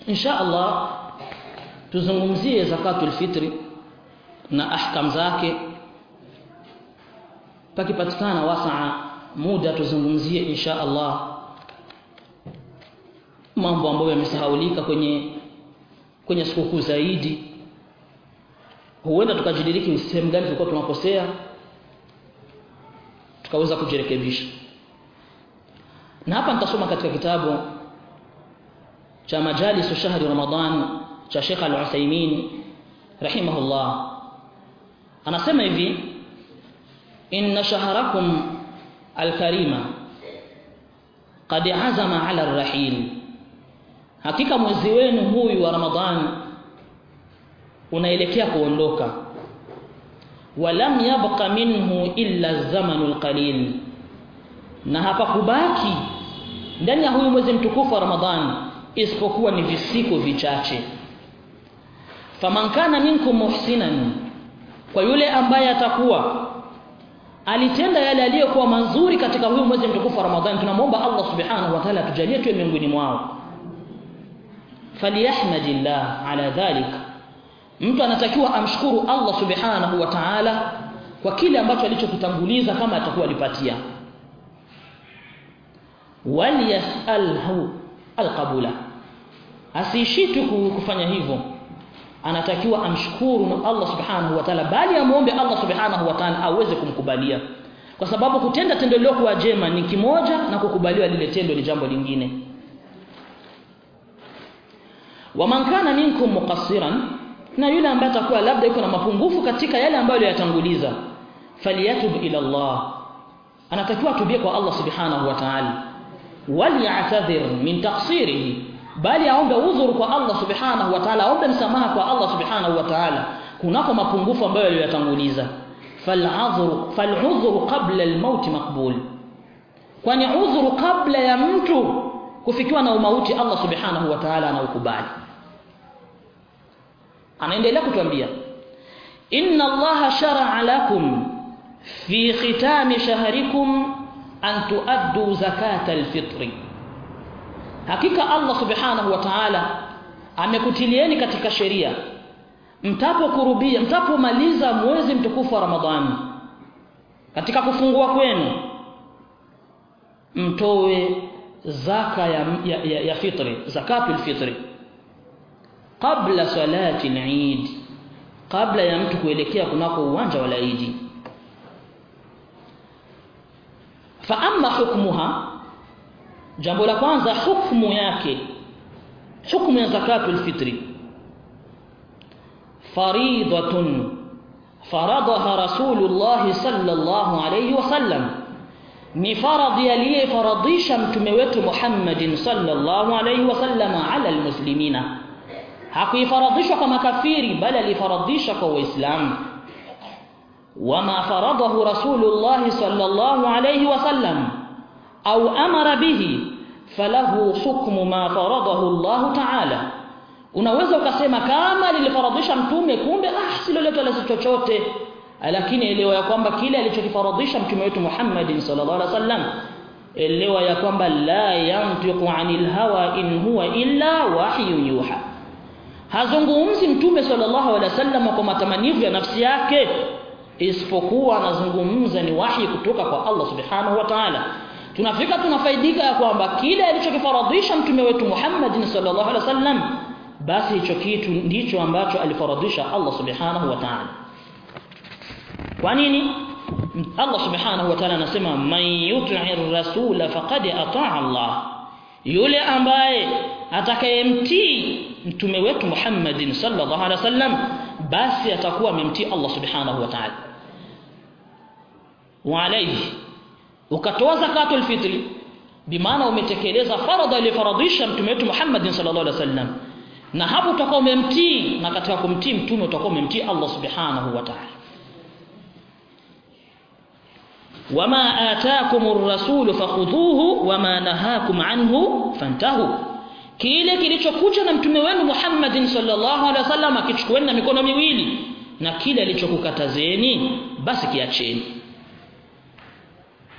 insha Allah tuzungumzie zakatul fitri na ahkam zake. Pakipatikana wasaa muda tuzungumzie insha Allah mambo ambayo yamesahaulika kwenye sikukuu zaidi. Huenda tukajidiriki sehemu gani tulikuwa tunakosea, tukaweza kujirekebisha. Na hapa nitasoma katika kitabu cha Majalis Shahri Ramadan cha Sheikh Al-Uthaymeen rahimahullah. Anasema hivi: inna shahrakum al-karima qad azama ala ar-rahil, hakika mwezi wenu huyu wa Ramadhan unaelekea kuondoka. Walam yabqa minhu illa zamanul qalil, na hapa kubaki ndani ya huyu mwezi mtukufu wa Ramadhan isipokuwa ni visiku vichache. Faman kana minkum muhsinan, kwa yule ambaye atakuwa alitenda yale aliyokuwa mazuri katika huyu mwezi mtukufu wa Ramadhan, tunamuomba Allah subhanahu wa ta'ala tujalie tuwe miongoni mwao. Faliyahmadillah ala dhalik, mtu anatakiwa amshukuru Allah subhanahu wa ta'ala kwa kile ambacho alichokitanguliza kama atakuwa alipatia. Waliyasalhu alqabula, asishitu kufanya hivyo, anatakiwa amshukuru Allah subhanahu wa ta'ala, bali amuombe Allah subhanahu wa ta'ala aweze kumkubalia, kwa sababu kutenda tendo lilokuwa jema ni kimoja na kukubaliwa lile tendo ni jambo lingine. Waman kana minkum muqassiran, na yule ambaye atakuwa labda yuko na mapungufu katika yale ambayo aliyatanguliza, faliyatub ila Allah, anatakiwa atubie kwa Allah subhanahu wa ta'ala. Waliya'tadhir min taqsirihi, bali aombe udhuru kwa Allah subhanahu wa ta'ala, aombe msamaha kwa Allah subhanahu wa ta'ala kunako mapungufu ambayo aliyatanguliza. Fal'udhru qabla al-maut maqbul, kwani udhuru kabla ya mtu kufikiwa na umauti Allah subhanahu wa ta'ala anaukubali. Anaendelea kutuambia, inna Allah shar'a lakum fi khitami shahrikum an tuaddu zakatal fitri, hakika Allah subhanahu wa ta'ala amekutilieni katika sheria mtapomaliza mwezi mtukufu wa Ramadhani, katika kufungua kwenu mtoe zaka ya fitri, zakatul fitri, kabla salati al-Eid, kabla ya mtu kuelekea kunako uwanja wa Eid. Fa amma hukmuha, jambo la kwanza hukumu yake, hukumu ya zakatul fitri, faridatun faradaha Rasulullah sallallahu alayhi wasallam, ni faradhi aliyefaradhisha mtume wetu Muhammadin sallallahu alayhi wasallam ala almuslimina, hakuifaradhishwa kwa makafiri bali alifaradhisha kwa waislamu. Wama faradahu Rasulullah sallallahu alayhi wasallam au amara bihi falahu hukmu ma faradahu Allah ta'ala. Unaweza ukasema kama lilifaradhisha mtume, kumbe si lolote la chochote, lakini elewa ya kwamba kile alichokifaradhisha mtume wetu Muhammad sallallahu alaihi wasallam, elewa ya kwamba la yantiqu anil hawa in huwa illa wahyu yuha, hazungumzi mtume sallallahu alaihi wasallam kwa matamanivu ya nafsi yake, isipokuwa anazungumza ni wahi kutoka kwa Allah subhanahu wa ta'ala. Tunafaidika ya kwamba kile alichokifaradhisha mtume wetu Muhammad sallallahu alaihi wasallam, basi hicho kitu ndicho ambacho alifaradhisha Allah subhanahu wa ta'ala. Kwa nini? Allah subhanahu wa ta'ala anasema man yuti'ir rasula faqad ata'a Allah, yule ambaye atakayemtii mtume wetu Muhammad sallallahu alaihi wasallam, basi atakuwa amemtii Allah subhanahu wa ta'ala. Wa alayhi, ukatoa zakatul fitri, bimaana umetekeleza faradha ilifaradhisha mtume wetu Muhammad sallallahu alaihi wasallam, na hapo utakuwa umemtii, na katika kumtii mtume utakuwa umemtii Allah subhanahu wa ta'ala. Wama ataakumur rasul fakhudhuhu wama nahakum anhu fantahu, kile kilichokuja na mtume wenu Muhammad sallallahu alaihi wasallam akichukueni na mikono miwili, na kile alichokukatazeni basi kiacheni.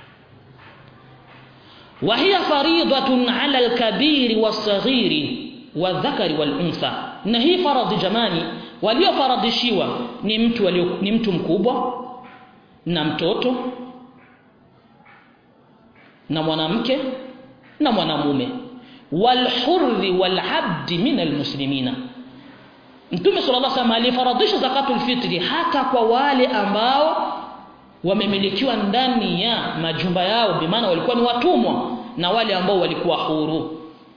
Wa hiya fariidatun 'ala al-kabiri was-saghiri, wa dhakari wal untha. Na hii faradhi jamani, waliofaradhishiwa ni mtu mkubwa na mtoto na mwanamke na mwanamume, wal hurri wal abdi min al muslimina. Mtume sallallahu alaihi wasallam alifaradhisha zakatul fitri hata kwa wale ambao wamemilikiwa ndani ya majumba yao, bi maana walikuwa ni watumwa, na wale ambao walikuwa huru.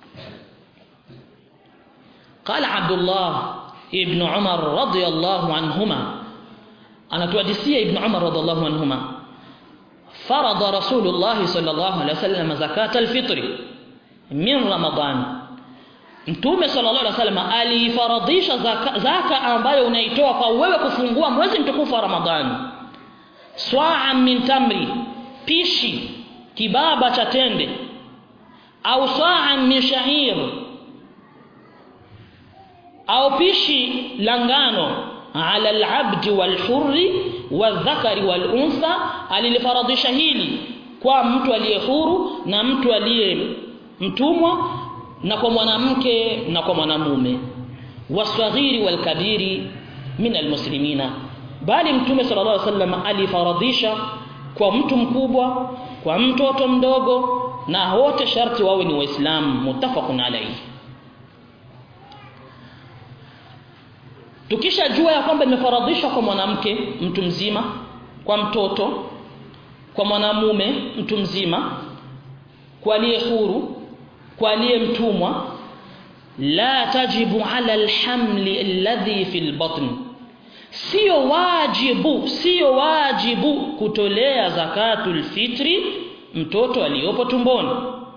Qala Abdullah ibn Umar radiyallahu anhuma, anatuhadithia ibn Umar radiyallahu anhuma, farada Rasulullah sallallahu alaihi wasallam zakatul fitri min Ramadan. Mtume sallallahu alaihi wasallam alifaradhisha zaka ambayo unaitoa kwa wewe kufungua mwezi mtukufu wa Ramadhani. Swa'an min tamri, pishi kibaba cha tende, au swa'an min sha'ir, au pishi la ngano, ala al-abdi wal-hurri wal-dhakari wal-untha. Alifaradhisha hili kwa mtu aliye huru na mtu aliye mtumwa, na kwa mwanamke na kwa mwanamume, wasghiri walkabiri min almuslimina. Bali Mtume sallallahu alaihi wasallam alifaradhisha kwa mtu mkubwa, kwa mtoto mdogo, na wote sharti wawe ni waislamu. Muttafaqun alayhi. Tukishajua ya kwamba imefaradhishwa kwa mwanamke mtu mzima, kwa mtoto, kwa mwanamume mtu mzima, kwa aliye huru, kwa aliye mtumwa, la tajibu ala alhamli alladhi fil batn, sio wajibu kutolea zakatul fitri mtoto aliyopo tumboni,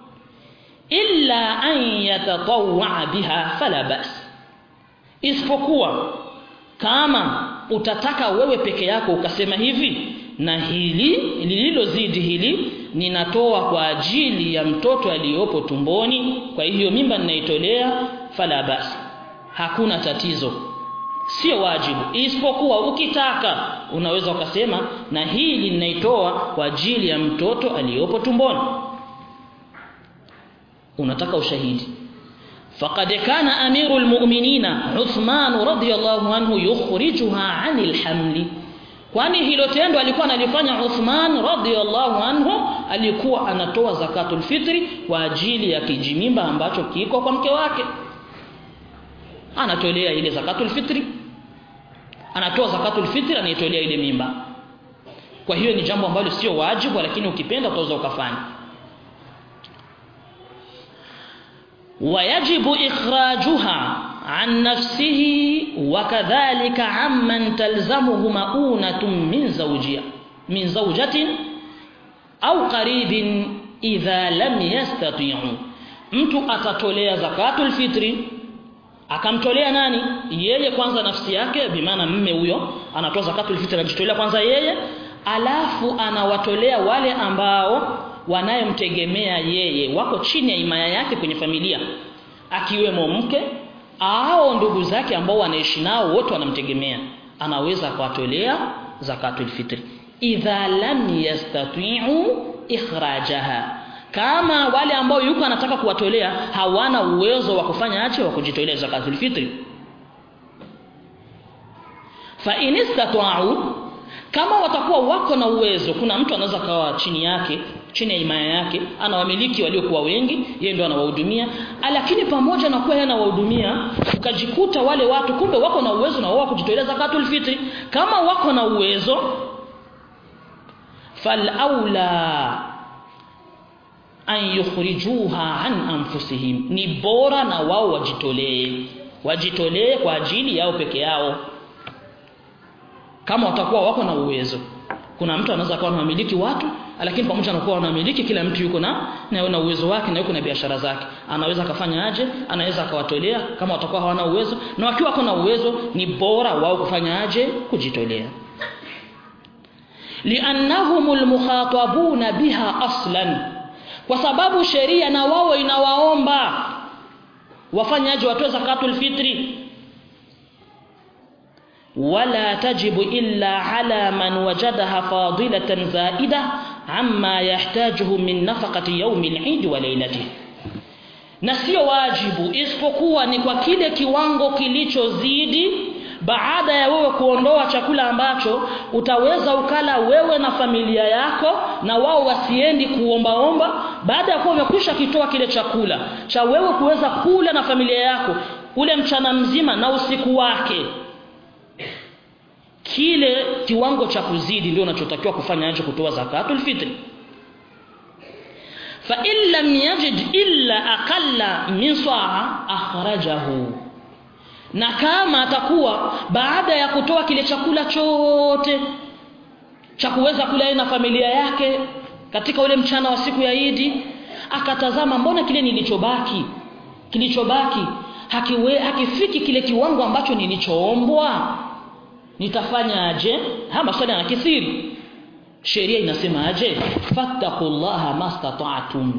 illa an yatatawwa biha fala bas, isipokuwa kama utataka wewe peke yako ukasema hivi, na hili lililozidi hili ninatoa kwa ajili ya mtoto aliyopo tumboni, kwa hiyo mimba ninaitolea, fala basi, hakuna tatizo, sio wajibu. Isipokuwa ukitaka unaweza ukasema na hili ninaitoa kwa ajili ya mtoto aliyopo tumboni, unataka ushahidi. فقد كان أمير المؤمنين عثمان رضي الله عنه يخرجها عن الحمل, kwani hilo tendo alikuwa analifanya Uthman radhiyallahu anhu, alikuwa anatoa zakatul fitri kwa ajili ya kijimimba ambacho kiko kwa mke wake, anatolea ile zakatul fitri, anatoa zakatul fitri, anaitolea ile mimba. Kwa hiyo ni jambo ambalo sio wajibu, lakini ukipenda utaweza ukafanya. ويجب إخراجها عن نفسه وكذلك عمن تلزمه مؤونة من زوجة أو قريب إذا لم يستطيعوا. mtu atatolea zakatul fitri, akamtolea nani? Yeye kwanza nafsi yake, bi maana mume huyo anatoa zakatul fitri, anajitolea kwanza yeye, alafu anawatolea wale ambao wanayemtegemea yeye, wako chini ya himaya yake kwenye familia, akiwemo mke au ndugu zake ambao wanaishi nao, wote wanamtegemea, anaweza kuwatolea zakatul fitri idha lam yastati'u ikhrajaha. Kama wale ambao yuko anataka kuwatolea hawana uwezo wa kufanya ache wa kujitolea zakatul fitri, fa in istata'u, kama watakuwa wako na uwezo, kuna mtu anaweza kawa chini yake, chini ya himaya yake, ana wamiliki waliokuwa wengi, yeye ndo anawahudumia, lakini pamoja na kuwa yeye anawahudumia, ukajikuta wale watu kumbe wako na uwezo na wao kujitolea zakatul fitri, kama wako na uwezo, fal aula an yukhrijuha an anfusihim, ni bora na wao wajitolee kwa ajili yao peke yao, kama watakuwa wako na uwezo. Kuna mtu anaweza kuwa anamiliki watu, lakini pamoja na kuwa anamiliki, kila mtu yuko na uwezo wake na yuko na biashara zake, anaweza kufanya aje, anaweza akawatolea kama watakuwa hawana uwezo, na wakiwa wako na uwezo ni bora wao kufanya aje, kujitolea. Li'annahumul mukhatabuna biha aslan, kwa sababu sheria na wao inawaomba wafanye aje, watoe zakatul fitri. ولا تجب إلا على من وجدها فاضلة زائدة عما يحتاجه من نفقة يوم العيد وليلته. na sio wajibu, isipokuwa ni kwa kile kiwango kilichozidi, baada ya wewe kuondoa chakula ambacho utaweza ukala wewe na familia yako, na wao wasiendi kuombaomba. Baada ya kuwa umekwisha kitoa kile chakula cha wewe kuweza kula na familia yako ule mchana mzima na usiku wake, kile kiwango cha kuzidi ndio unachotakiwa kufanya aje kutoa zakatul fitri. fa in lam yajid illa aqalla min sa'a akhrajahu, na kama atakuwa baada ya kutoa kile chakula chote cha kuweza kula na familia yake katika ule mchana wa siku ya Idi, akatazama mbona kile kilichobaki hakifiki kile kiwango ambacho nilichoombwa, nitafanya aje? Haya maswali yanakithiri. Sheria inasema aje? fattaqullaha mastata'tum,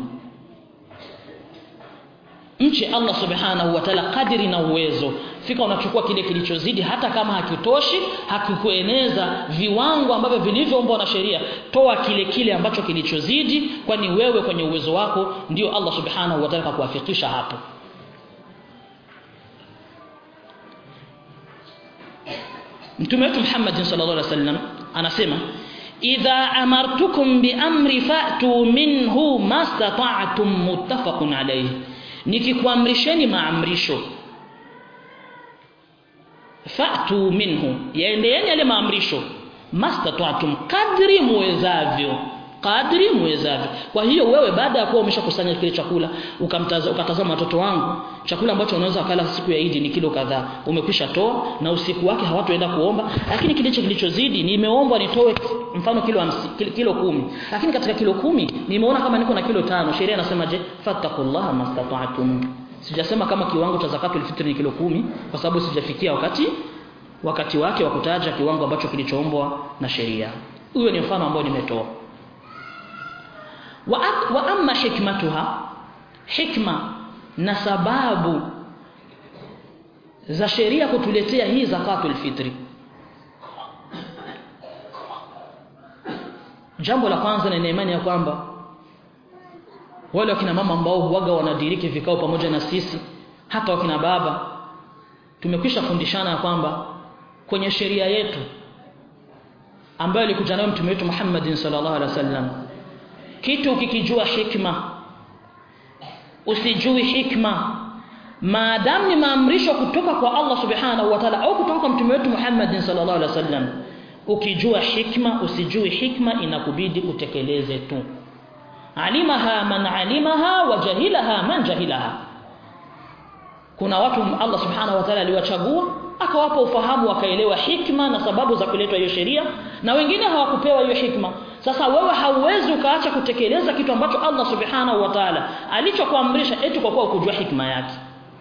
mche Allah subhanahu wa ta'ala kadiri na uwezo. Fika unachukua kile kilichozidi, hata kama hakitoshi, hakikueneza viwango ambavyo vilivyoombwa na sheria, toa kile ambacho kilichozidi, kwani wewe kwenye uwezo wako ndio Allah subhanahu wa ta'ala kakuafikisha hapo. Mtume wetu Muhammad sallallahu alaihi wasallam anasema, idha amartukum bi amri fa'tu minhu mastata'tum, muttafaqun alayhi. Nikikuamrisheni maamrisho, fa'tu minhu, yaendeeni yale maamrisho, mastata'tum, kadri muwezavyo. Kwa hiyo wewe baada ya kuwa umeshakusanya kile chakula, ukatazama watoto wangu, chakula ambacho unaweza kula siku ya Idi ni kilo kadhaa, umekwisha toa, na usiku wake hawatoenda kuomba, lakini kilichozidi nimeomba nitoe mfano kilo 10, lakini katika kilo 10 nimeona kama niko na kilo 5. Sheria inasema je? fattaqullaha mastata'tum. Sijasema kama kiwango cha zakatul fitri ni kilo 10, kwa sababu sijafikia wakati wake wa kutaja kiwango ambacho kilichoombwa na sheria. Huyo ni mfano ambao nimetoa. Wa amma hikmatuha, hikma na sababu za sheria kutuletea hii zakatul fitri. Jambo la kwanza ni imani ya kwamba wale wakina mama ambao huaga wanadiriki vikao pamoja na sisi, hata wakina baba, tumekwisha fundishana ya kwamba kwenye sheria yetu ambayo ilikuja nayo Mtume wetu Muhammad sallallahu alaihi wasallam, kitu ukikijua hikma, usijui hikma, maadamu ni maamrisho kutoka kwa Allah subhanahu wa ta'ala au kutoka kwa Mtume wetu Muhammad sallallahu alaihi wasallam, ukijua hikma, usijui hikma, inakubidi utekeleze tu. Alimaha man alimaha wa jahilaha man jahilaha. Kuna watu Allah subhanahu wa ta'ala aliwachagua, akawapa ufahamu, wakaelewa hikma na sababu za kuletwa hiyo sheria, na wengine hawakupewa hiyo hikma. Sasa wewe hauwezi ukaacha kutekeleza kitu ambacho Allah subhanahu wa ta'ala alichokuamrisha eti kwa kuwa ukujua hikma yake.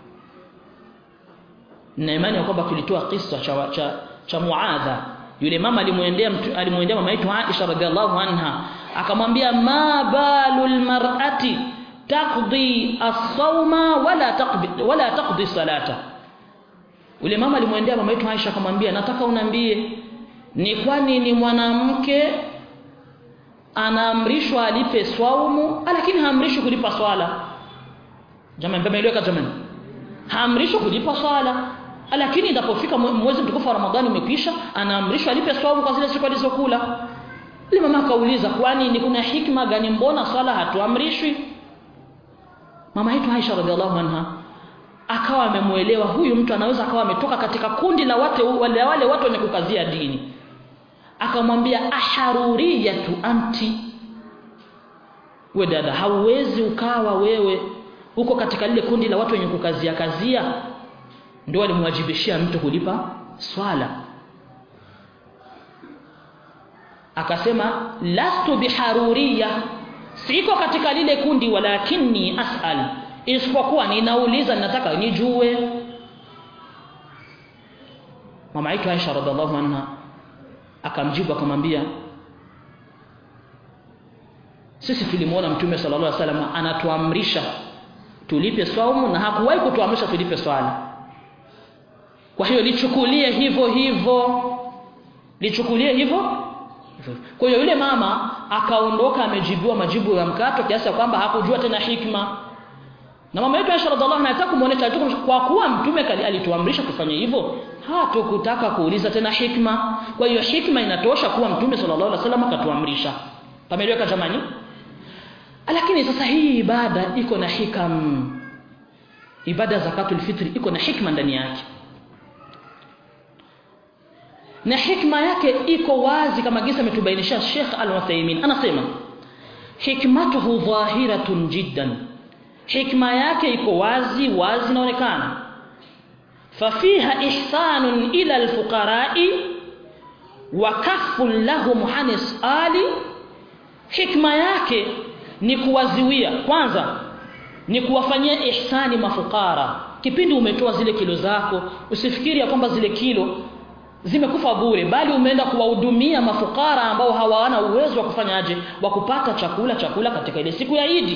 Na imani ya kwamba tulitoa kisa cha Muadha. Yule mama alimwendea mama yetu Aisha radhiallahu anha, akamwambia, ma balul mar'ati taqdi as-sawma wala taqdi salata. Yule mama alimwendea mama yetu Aisha akamwambia, nataka uniambie, ni kwani ni mwanamke anaamrishwa alipe swaumu lakini haamrishwi kulipa swala? Jamani, mmeeleweka jamani? Haamrishwi kulipa swala, lakini inapofika mwezi mtukufu wa Ramadhani umekwisha, anaamrishwa alipe swaumu kwa zile siku alizokula. Yule mama akauliza, kwani ni kuna hikma gani, mbona swala hatuamrishwi? Mama yetu Aisha radhiallahu anha akawa amemuelewa huyu mtu anaweza akawa ametoka katika kundi la wale watu wenye kukazia dini. Akamwambia, aharuriyatu anti, we dada, hauwezi ukawa wewe uko katika lile kundi la watu wenye kukazia. Ndio alimwajibishia mtu kulipa swala. Akasema, lastu biharuriya, siko katika lile kundi, walakini as'al, isipokuwa ninauliza, ninataka nijue. Mama yetu Aisha radhiallahu anha akamjibu akamwambia, sisi tulimuona Mtume sallallahu alaihi wasallam anatuamrisha tulipe swaumu na hakuwahi kutuamrisha tulipe swala. Kwa hiyo lichukulie hivyo. Kwa hiyo yule mama akaondoka amejibiwa majibu ya mkato, kiasi kwamba hakujua tena hikma. Na mama yetu Aisha radhiallahu anha anataka kumuonesha kwa kuwa mtume alituamrisha kufanya hivyo, hatukutaka kuuliza tena hikma. Kwa hiyo hikma inatosha kuwa mtume sallallahu alaihi wasallam akatuamrisha. Pameleweka jamani? Lakini sasa hii ibada iko na hikam. Ibada zakatul fitri iko na hikma ndani yake. Na hikma yake iko wazi kama gisa ametubainisha Sheikh Al-Uthaymeen. Anasema hikmatuhu dhahiratun jiddan. Hikma yake iko wazi inaonekana. Fafiha ihsanun ila alfuqara'i wa kaffun lahum hanis ali. Hikma yake ni kuwaziwia, kwanza ni kuwafanyia ihsani mafukara. Kipindi umetoa zile kilo zako, usifikiri ya kwamba zile kilo zimekufa bure, bali umeenda kuwahudumia mafukara ambao hawana uwezo wa kufanyaje, wa kupata chakula katika ile siku ya Eid.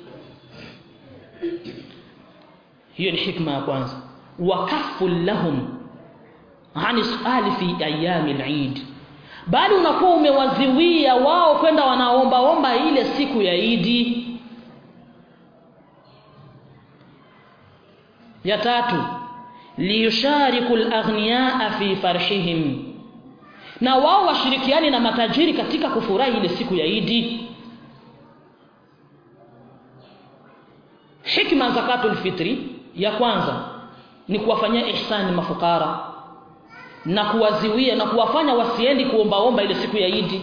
Hiyo ni hikma ya kwanza. Wa kafful lahum anis ali fi ayami al-Eid. Bali unakuwa umewaziwia wao kwenda wanaomba ile siku ya Eid. Ya tatu, liyusharikul aghniyaa fi farhihim. Na wao washirikiani na matajiri katika kufurahi ile siku ya Eid. Hikma zakatul fitri ya kwanza ni kuwafanyia ihsani mafukara na kuwaziwia na kuwafanya wasiendi kuomba ile siku ya Eid,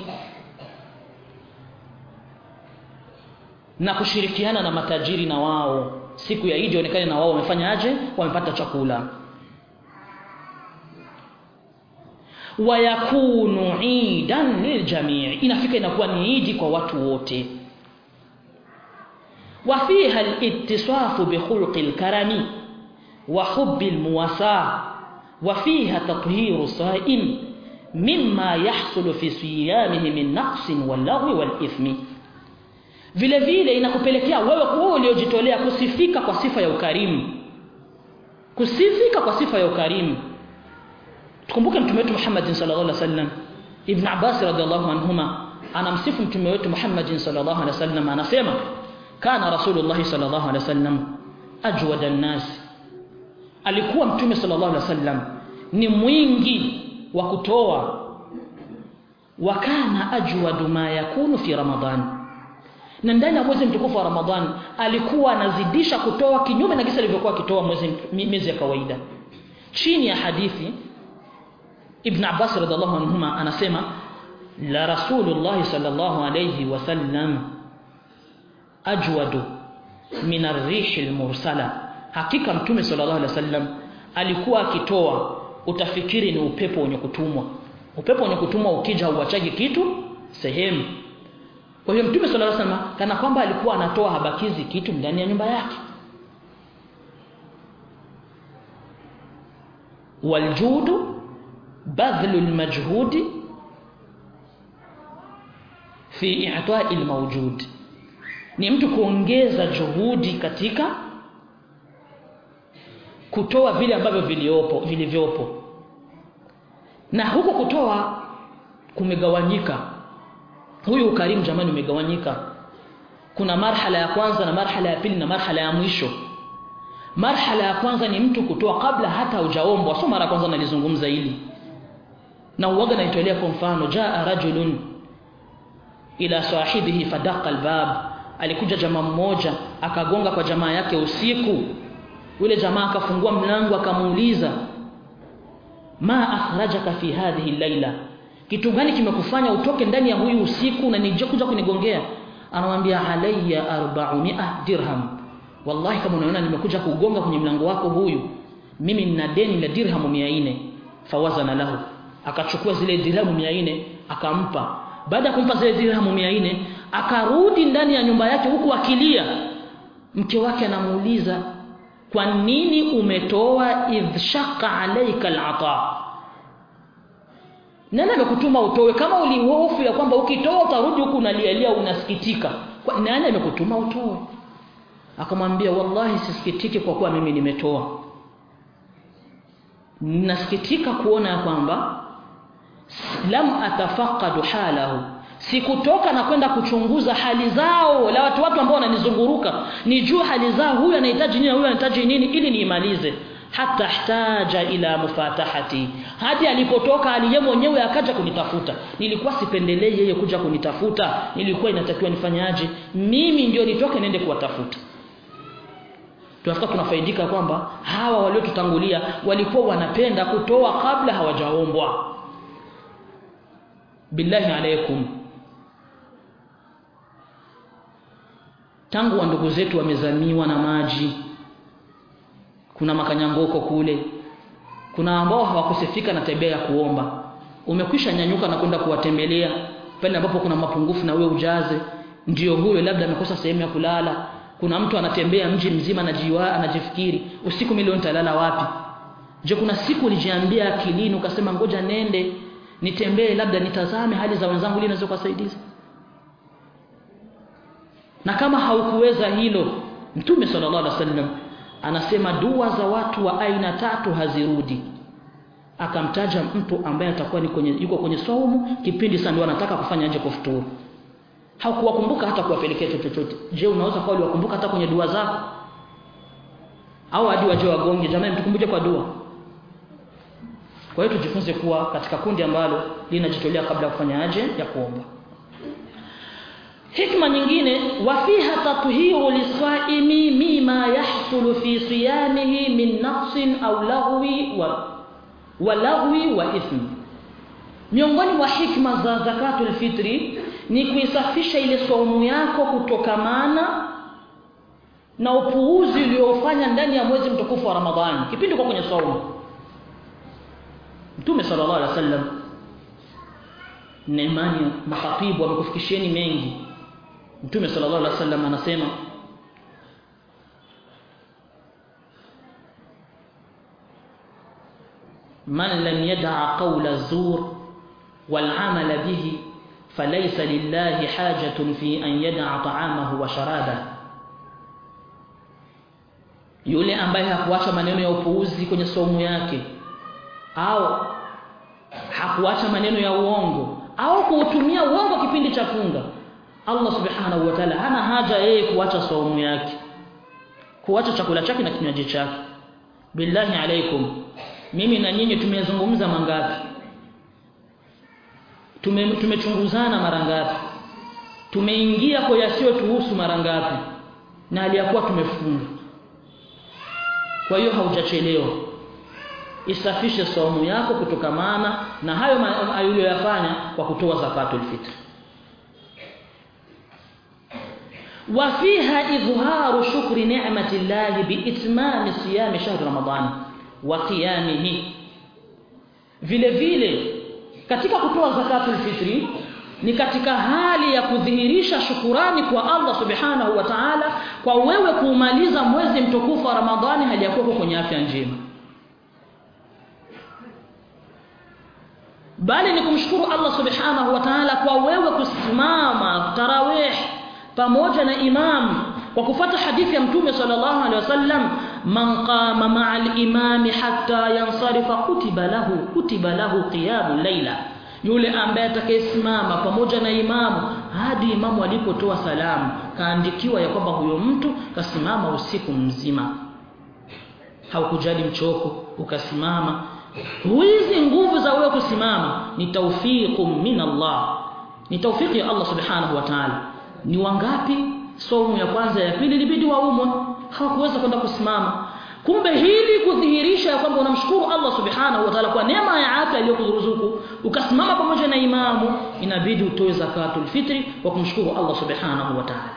na kushirikiana na matajiri na wao siku ya Eid onekane na wao wamefanya aje, wamepata chakula. Wa yakunu eidan liljami', inafika inakuwa ni Eid kwa watu wote. Wa fiha al-ittisafu bi khulqil karami wa hubbil muwasa, wa fiha tathiru sa'im mimma yahsulu fi siyamihi min naqsin wal lagwi wal ithmi. Vile vile inakupelekea wewe uliojitolea kusifika kwa sifa ya ukarimu. Kusifika kwa sifa ya ukarimu. Tukumbuke mtume wetu Muhammad sallallahu alaihi wasallam, Ibn Abbas radhiallahu anhuma anamsifu mtume wetu Muhammad sallallahu alaihi wasallam, anasema kana Rasulullah sallallahu alaihi wasallam ajwada an-nas. Alikuwa mtume sallallahu alaihi wasallam ni mwingi wa kutoa. Wa kana ajwadu ma yakunu fi Ramadhan. Na ndani ya mwezi mtukufu wa Ramadhan alikuwa anazidisha kutoa kinyume na kisa alivyokuwa akitoa miezi ya kawaida. Chini ya hadithi Ibn Abbas radhiallahu anhuma anasema la Rasulullah sallallahu alayhi wasallam ajwadu min ar-rih al-mursala. Hakika mtume sallallahu alayhi wasallam alikuwa akitoa utafikiri ni upepo wenye kutumwa. Upepo wenye kutumwa ukija huachaji kitu sehemu. Kwa hiyo mtume sallallahu alayhi wasallam kana kwamba alikuwa anatoa habakizi kitu ndani ya nyumba yake. Waljudu badhlul majhudi fi i'ta'i al-mawjud. Ni mtu kuongeza juhudi katika kutoa vile ambavyo vilivyopo. Na huko kutoa kumegawanyika. Huyu ukarimu jamani umegawanyika. Kuna marhala ya kwanza na marhala ya pili na marhala ya mwisho. Marhala ya kwanza ni mtu kutoa kabla hata hujaombwa. So mara kwanza nalizungumza hili. Na uwaga naitolea kwa mfano, jaa rajulun ila sahibihi fadaqa albab. Alikuja jamaa mmoja akagonga kwa jamaa yake usiku. Yule jamaa akafungua mlango akamuuliza, ma akhrajaka fi hadhihi al-laila, kitu gani kimekufanya utoke ndani ya huyu usiku na nije kuja kunigongea? Anamwambia alayya 400 dirham. Wallahi kama unaona nimekuja kugonga kwenye mlango wako huyu, mimi nina deni la dirhamu 400. Fawazana lahu, akachukua zile dirhamu 400 akampa. Baada ya kumpa zile dirhamu 400 akarudi ndani ya nyumba yake huku akilia. Mke wake anamuuliza, kwa nini umetoa idh shaqqa alayka al-ata? Nani amekutuma utoe? Kama ulihofu ya kwamba ukitoa utarudi huku unalialia unasikitika, kwa nani amekutuma utoe? Akamwambia, wallahi sisikitiki kwa kuwa mimi nimetoa. Nasikitika kuona kwamba lam atafaqadu halahu, Sikutoka na kwenda kuchunguza hali zao la watu ambao wananizunguruka, nijue hali zao, huyu anahitaji nini, huyu anahitaji nini, ili niimalize. Hata ihtaja ila mufatahati, hadi alipotoka aliye mwenyewe akaja kunitafuta. Nilikuwa sipendelee yeye kuja kunitafuta, nilikuwa inatakiwa nifanyaje, mimi ndio nitoke niende kuwatafuta. Tunafaidika kwamba hawa waliotutangulia walikuwa wanapenda kutoa kabla hawajaombwa. Billahi alaikum, tangu ndugu zetu wamezamiwa na maji, kuna makanyangoko kule, kuna ambao hawakusifika na tabia ya kuomba, umekwisha nyanyuka na kwenda kuwatembelea pale ambapo kuna mapungufu na wewe ujaze, ndio huyo labda amekosa sehemu ya kulala. Kuna mtu anatembea mji mzima anajifikiri usiku milioni nitalala wapi. Je, kuna siku ulijiambia akilini ukasema ngoja nende nitembee, labda nitazame hali za wenzangu ili naweza kusaidia? Na kama haukuweza hilo, Mtume sallallahu alaihi wasallam anasema dua za watu wa aina 3 hazirudi. Akamtaja mtu ambaye atakuwa yuko kwenye saumu kipindi sana ndio anataka kufanya nje kufuturu, hakuwakumbuka hata kuwapelekea chochote. Je, unaweza kwa uliwakumbuka hata kwenye dua zako? Au hadi waje wagonge jamani mtukumbuke kwa dua? Kwa hiyo tujifunze kuwa katika kundi ambalo linajitolea kabla ya kufanya haja ya kuomba. Hikma nyingine, wa fiha tathiru lisaimi mima yahsulu fi siyamihi min naqsin au lahwi wa ithmi. Miongoni mwa hikma za zakatul fitri ni kuisafisha ile saumu yako kutokamana na upuuzi uliofanya ndani ya mwezi mtukufu wa Ramadhani kipindi uko kwenye saumu. Mtume sallallahu alaihi wasallam na imani makhatibu wamekufikishieni mengi. Mtume sallallahu alaihi wasallam anasema man lam yad'a qawla az-zur wal 'amala bihi falaysa lillahi hajatun fi an yad'a ta'amahu wa sharabahu. Yule ambaye hakuacha maneno ya upuuzi kwenye saumu yake, au hakuacha maneno ya uongo, au kuutumia uongo kipindi cha funga, Allah subhanahu wa ta'ala hana haja yeye kuacha saumu yake, kuacha chakula chake na kinywaji chake. Billahi alaikum, mimi na nyinyi tumezungumza mangapi? Tumechunguzana mara ngapi? Tumeingia kwa yasiyo tuhusu mara ngapi? Na aliyakuwa tumefunga. Kwa hiyo haujachelewa, isafishe saumu yako kutokamana na hayo aliyoyafanya kwa kutoa zakatul fitr. Wa fiha idhharu shukri ni'mati Allah biitmam siyam shahr Ramadan wa qiyamihi. Vile vile katika kutoa zakatul fitri ni katika hali ya kudhihirisha shukurani kwa Allah subhanahu wa ta'ala kwa wewe kuumaliza mwezi mtukufu wa Ramadhani hali yako kwenye afya njema. Bali ni kumshukuru Allah subhanahu wa ta'ala kwa wewe kusimama tarawih pamoja na imam kwa kufuata hadithi ya Mtume sallallahu alaihi wasallam, man qama ma'al imami hatta yansarifa kutiba lahu qiyamul layla. Yule ambaye atakayesimama pamoja na imamu hadi imamu alipotoa salamu, kaandikiwa ya kwamba huyo mtu kasimama usiku mzima. Haukujali mchoko, ukasimama. Hizi nguvu za wewe kusimama ni tawfiqun min Allah, ni tawfiki ya Allah subhanahu wa ta'ala. Ni wangapi saumu ya kwanza ya pili ilibidi waumwe, hawakuweza kwenda kusimama. Kumbe hili kudhihirisha kwamba unamshukuru Allah subhanahu wa ta'ala kwa neema ya afya aliyokuruzuku, ukasimama pamoja na imamu, inabidi utoe zakatul fitri kwa kumshukuru Allah subhanahu wa ta'ala.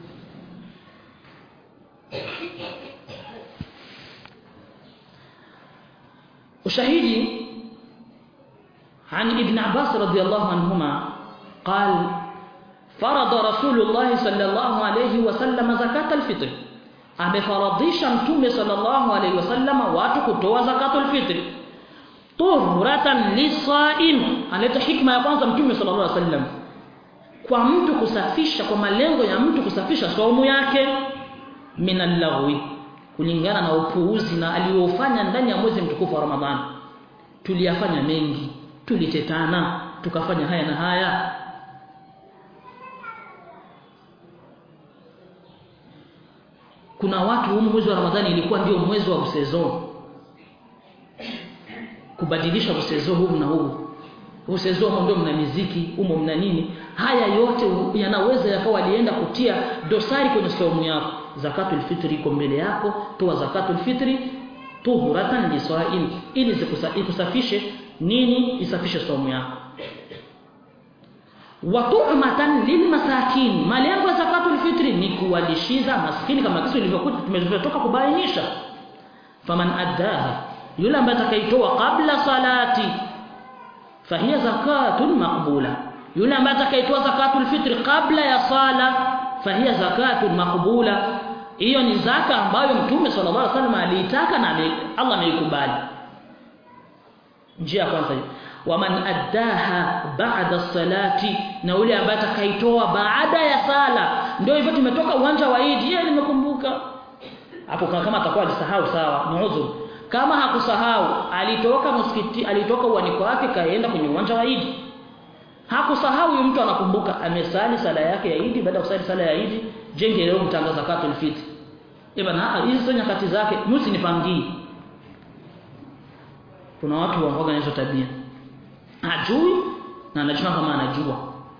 Ushahidi عن ابن عباس رضي الله عنهما قال فرض رسول الله صلى الله عليه وسلم زكاة الفطر. Amefaradhisha Mtume sallallahu alayhi wasallam watu kutoa zakatul fitri tuhuratan lisaim. Aleta hikma ya kwanza Mtume sallallahu alayhi wasallam kwa mtu kusafisha, kwa malengo ya mtu kusafisha saumu yake minal lagwi, kulingana na upuuzi na aliyofanya ndani ya mwezi mtukufu wa Ramadhani. Tuliyafanya mengi, tulitetana, tukafanya haya na haya. Kuna watu huu mwezi wa Ramadhani ilikuwa ndio mwezi wa usezo, kubadilisha usezo huu na huu. Usezo ndio mna muziki, mna nini. Haya yote yanaweza yakawa alienda kutia dosari kwenye saumu yako. Zakatul fitri iko mbele yako, toa zakatul fitri tuhuratan lisaim, ili ikusafishe nini? Isafishe saumu yako. Wa tu'matan lilmasakin, malengo ya zakatul fitri ni kuwalishiza maskini, kama kisa ilivyokuja tumetoka kubainisha. Faman addaha, yule ambaye atakaitoa kabla salati, fahiya zakatun maqbula. Yule ambaye atakaitoa zakatul fitri kabla ya sala, fahiya zakatun maqbula. Hiyo ni zaka ambayo Mtume sallallahu alaihi wasallam aliitaka na Allah ameikubali. Njia ya kwanza hiyo. Waman addaha ba'da salati, na yule ambaye atakaitoa baada ya sala. Ndio hivyo tumetoka uwanja wa Eid, yeye nimekumbuka. Hapo kama atakuwa alisahau sawa, ni udhur. Kama hakusahau, alitoka msikiti, alitoka uaniko wake kaenda kwenye uwanja wa Eid. Hakusahau, huyo mtu anakumbuka amesali sala yake ya Eid. Baada ya kusali sala ya Eid, jenge leo mtangaza zakatul fitr. Bana, hizi sio nyakati zake, msinipangie. Kuna watu wanaoga hizo tabia. Ajui na anajua kama anajua.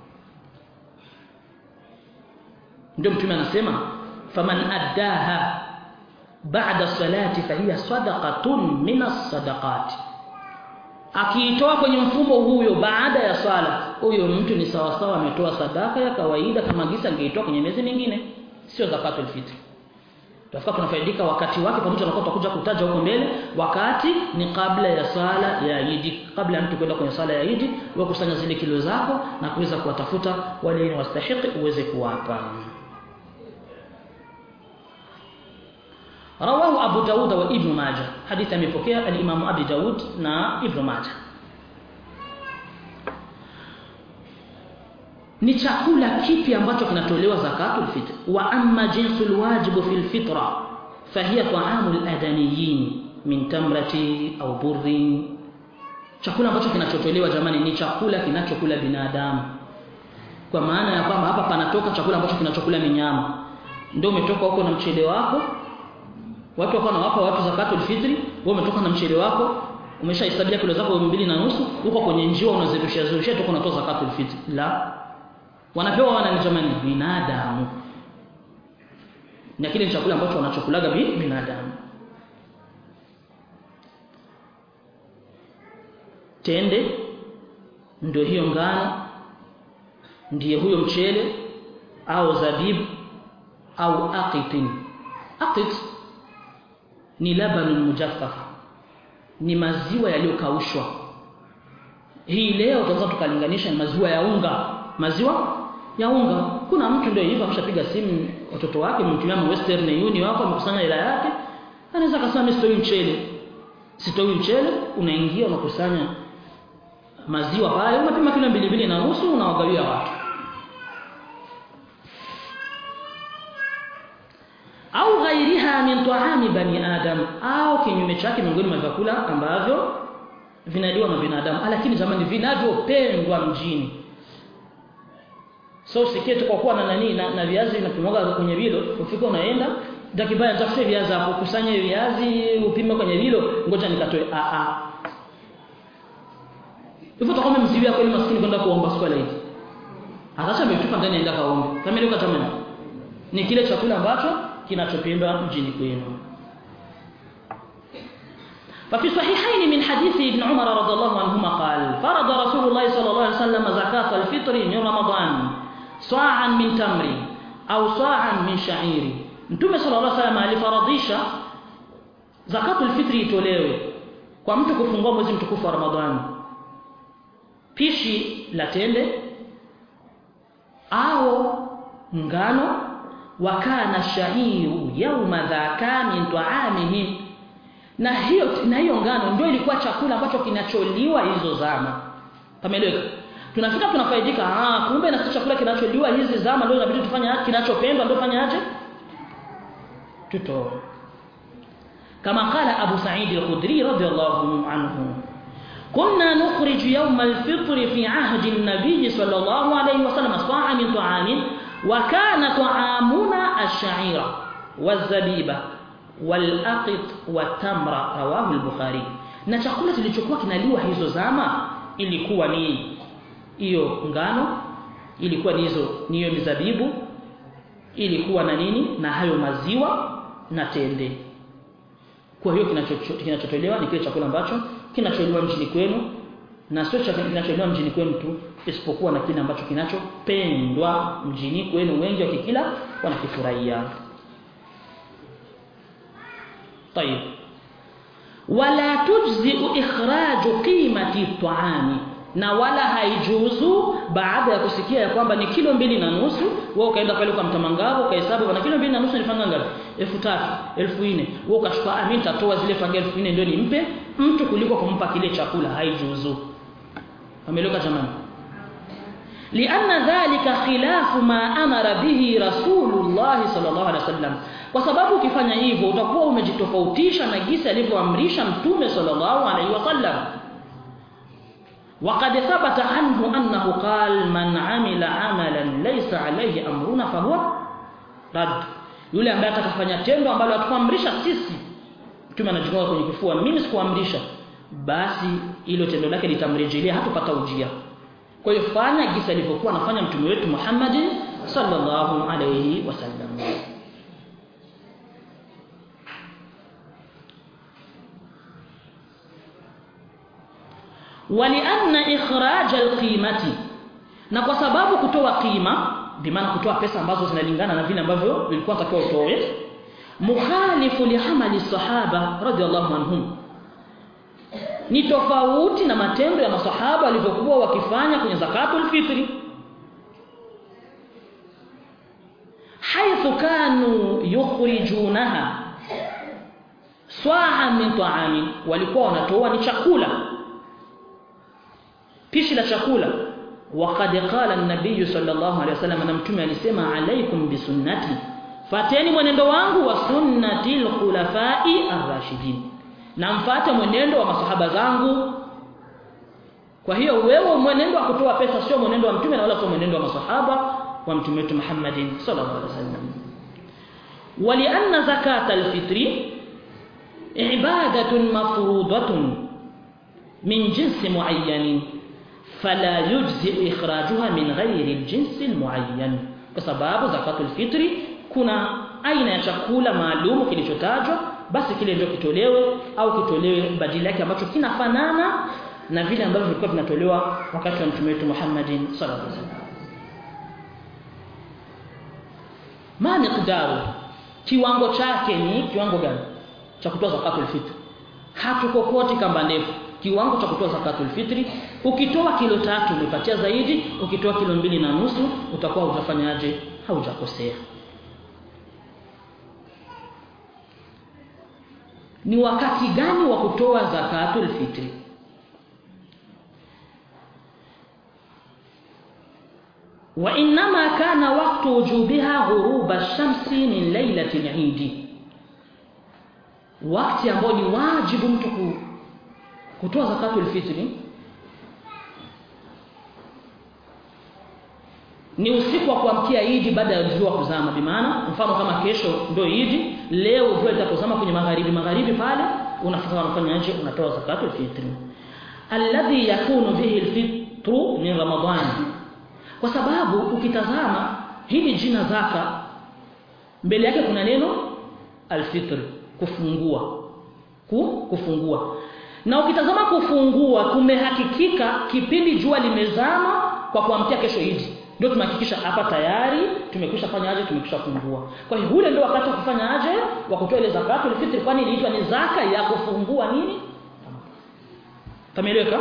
Ndio Mtume anasema faman addaha ba'da salati fahiya sadaqatun minas sadaqat. Akiitoa kwenye mfumo huyo baada ya sala, huyo mtu ni sawa sawa ametoa sadaka ya kawaida kama gisa angeitoa kwenye miezi mingine, sio zakatul fitr. Tafika tunafaidika wakati wake, pamoja na tutakuja kutaja huko mbele. Wakati ni kabla ya sala ya Eid, kabla mtu kwenda kwenye sala ya Eid, wewe kusanya zile kilo zako na kuweza kuwatafuta wale wenye wastahiki uweze kuwapa. Rawahu Abu Daud wa Ibn Majah, hadithi amepokea al-Imam Abu Daud na Ibn Majah. Ni chakula kipi ambacho kinatolewa zakatul fitr? Wa amma jinsul wajibu fil fitra fahiya ta'amul adaniyin min tamrati au burrin. Chakula ambacho kinachotolewa jamani ni chakula kinachokula binadamu, kwa maana ya kwamba hapa panatoka chakula ambacho kinachokula minyama. Ndio umetoka huko na mchele wako, watu wako na wapa watu zakatul fitri, wewe umetoka na mchele wako, umeshahesabia kilo zako 2.5, uko kwenye njia unazirusha toka unatoa zakatul fitri. La, wanapewa wana jamani binadamu, na kile chakula ambacho wanachokulaga binadamu. Tende ndio hiyo ngano, ndiye huyo mchele au zabibu au aqitin. Aqit ni labanun mujaffaf, ni maziwa yaliyokaushwa. Hii leo tunaweza tukalinganisha na maziwa ya unga, maziwa ya unga. Kuna mtu ndio hivyo ameshapiga simu watoto wake, mtumia Western Union wako amekusanya hela yake, anaweza kusema mimi sitoi mchele, unaingia unakusanya maziwa pale, unapima kilo 2.5 unawagawia watu. Au ghairiha min ta'ami bani adam, au kinyume chake miongoni mwa vyakula ambavyo vinaliwa na binadamu lakini zamani vinavyopendwa mjini. So siketi kwa kuwa na nani na viazi vinapimwa kwenye vilo, ufika unaenda dakibaya tafute viazi hapo, kusanye viazi upime kwenye vilo, ngoja nikatoe hivyo utakwambia mziwia kwa ile maskini kwenda kuomba siku ile. Hata ametupa ndani aenda kaombe. Kama ile katamani. Ni kile chakula ambacho kinachopendwa mjini kwenu. ففي صحيحين من حديث ابن عمر رضي الله عنهما قال فرض رسول الله صلى الله عليه وسلم زكاة الفطر من رمضان صاعا من تمر أو صاعا من شعير. Mtume صلى الله عليه وسلم alifaradhisha zakatul fitri itolewe kwa mtu kufungua mwezi mtukufu wa Ramadhani, pishi la tende au ngano, wakana shahiru yawma dhaka min ta'amihim, na hiyo ngano ndio ilikuwa chakula ambacho kinacholiwa hizo zama. Pameleka tunafika tunafaidika, kumbe na chakula kinacholiwa hizi zama ndio inabidi tufanye kinachopendwa ndio fanya aje tuto. Kama qala Abu Sa'id al-Khudri radiyallahu anhu, kunna nukhrij yawm al-fitr fi ahdi an-nabiy sallallahu alayhi wa sallam sa'a min ta'amin wa kana ta'amuna ash-sha'ira. wazabiba walaqit watamra, rawahu al-Bukhari. Na chakula kilichokuwa kinaliwa hizo zama ilikuwa ni hiyo ngano, ilikuwa ni hiyo mizabibu, ilikuwa na nini, na hayo maziwa na tende. Kwa hiyo kinachotolewa ni kile chakula ambacho kinachotolewa mjini kwenu, na sio chakula kinachotolewa mjini kwenu tu, isipokuwa na kile ambacho kinachopendwa mjini kwenu, wengi wakikila wanakifurahia. طيب ولا تجزئ إخراج قيمة الطعام, na wala haijuzu baada ya kusikia ya kwamba ni kilo 2.5, wewe ukaenda pale kwa mtamangabo ukahesabu bana kilo 2.5 ni fanga ngapi, 3000 4000, wewe ukachukua mimi nitatoa zile fanga 4000 ndio nimpe mtu kuliko kumpa kile chakula, haijuzu. Ameeleka jamani, lianna dhalika khilafu ma amara bihi Rasulullah sallallahu alaihi wasallam, kwa sababu ukifanya hivyo utakuwa umejitofautisha na jinsi alivyoamrisha Mtume sallallahu alaihi wasallam. وقد ثبت عنه أنه قال من عمل عملا ليس عليه أمرنا فهو رد. Yule ambaye atakafanya tendo ambalo hatukuamrisha sisi, Mtume anajikoa kwenye kifua, mimi sikuamrisha, basi hilo tendo lake litamrejelea, hatupata ujia. Kwa hiyo fanya jinsi alivyokuwa anafanya Mtume wetu Muhammad sallallahu alayhi wasallam. Walianna ikhraj alqimati, na kwa sababu kutoa qima bimaana kutoa pesa ambazo zinalingana na vile ambavyo vilikuwa takiwa utoe, mukhalifu li amali sahaba radhiallahu anhum, ni tofauti na matendo ya masahaba walivyokuwa wakifanya kwenye zakatul fitri. Haythu kanu yukhrijunaha swa'a min ta'amin, walikuwa wanatoa ni chakula, pishi la chakula. Waqad qala an-nabiy sallallahu alayhi wasallam, na Mtume alisema alaykum bi sunnati, fateni mwenendo wangu wa sunnati al-khulafai ar-rashidin, na mfuate mwenendo wa masahaba zangu. Kwa hiyo wewe mwenendo wa kutoa pesa sio mwenendo wa Mtume na wala sio mwenendo wa masahaba wa Mtume wetu Muhammadin sallallahu alayhi wasallam. Walianna zakat al-fitri ibadatun mafruḍatun min jinsi muayyan fala yujzi ikhrajuha min ghairi al-jins al-muayyan, kwa sababu zakatul fitri kuna aina ya chakula maalum kilichotajwa, basi kile ndio kitolewe au kitolewe badili yake ambacho kinafanana na vile ambavyo vilikuwa vinatolewa wakati wa Mtume wetu Muhammadin sallallahu alaihi wasallam. Ma miqdaru, kiwango chake ni kiwango gani cha kutoa zakatul fitri? Hatukokoti kamba ndefu. Kiwango cha kutoa zakatul fitri, ukitoa kilo 3 umepatia zaidi, ukitoa kilo 2.5 utakuwa utafanyaje? Haujakosea. Ni wakati gani wa kutoa zakatul fitri? Wa inma kana waqtu wujubiha ghurub ash-shamsi min lailati al-eid, wakati ambao ni wajibu mtu kutoa zakatul fitri ni usiku wa kuamkia Eid baada ya jua kuzama. Bi maana mfano kama kesho ndio Eid, leo jua litapozama kwenye magharibi pale, unafanya nje, unatoa zakatul fitri alladhi yakunu bihi al-fitru min Ramadhan, kwa sababu ukitazama hili jina zaka mbele yake kuna neno al-fitr, kufungua. Na ukitazama kufungua kumehakikika kipindi jua limezama kwa kuamkia kesho Eid, ndio tumehakikisha hapa tayari tumekwisha fanya aje, tumekwisha fungua. Kwa hiyo ule ndio wakati wa kufanya aje, wa kutoa ile zakatul fitri, kwani inaitwa ni zaka ya kufungua nini? Tameleka.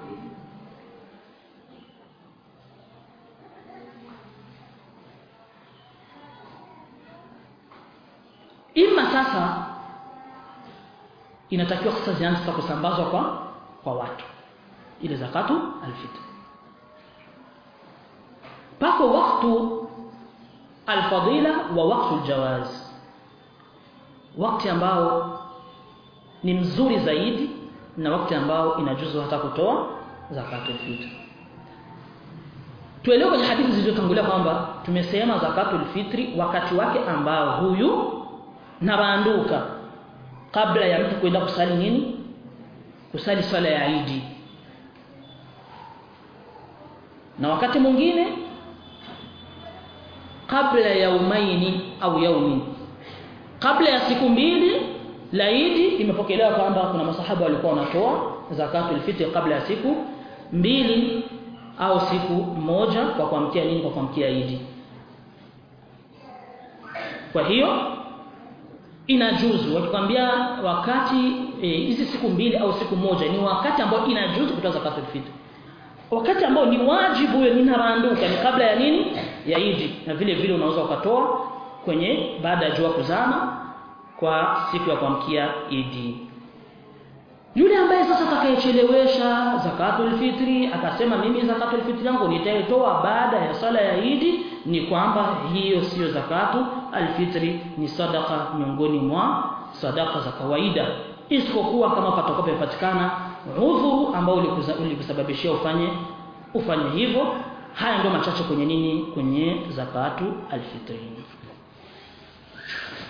Ima sasa inatakiwa sasa zianze kusambazwa kwa watu ile zakatu alfitr. Pako wakati alfadila wa wakati aljawaz, wakati ambao ni mzuri zaidi na wakati ambao inajuzu hata kutoa zakatul fitr. Tuelewe kwenye hadithi zilizotangulia kwamba tumesema zakatul fitri wakati wake ambao huyu na banduka kabla ya mtu kwenda kusali nini? Kusali swala ya Eid. Na wakati mwingine kabla ya yaumaini au yaumi, kabla ya siku mbili la Eid. Imepokelewa kwamba kuna masahaba walikuwa wanatoa zakatul fitr kabla ya siku mbili au siku moja kwa kuamkia nini? Kwa kuamkia Eid. Kwa hiyo inajuzu wakikwambia wakati hizi siku mbili au siku moja ni wakati ambao inajuzu kutoa zakatul fitr. Wakati ambao ni wajibu wewe ni naranduka ni kabla ya nini? Ya Eid. Na vile vile unaweza ukatoa kwenye baada ya jua kuzama kwa siku ya kuamkia Eid. Yule ambaye sasa atakayechelewesha zakatul fitri akasema mimi zakatul fitri yangu nitaitoa baada ya sala ya Eid, ni kwamba hiyo sio zakatu alfitri, ni sadaka miongoni mwa sadaka za kawaida, isipokuwa kama patakopatikana udhuru ambao ulikusababishia ufanye hivyo. Haya ndio machache kwenye nini? Kwenye zakatu alfitri.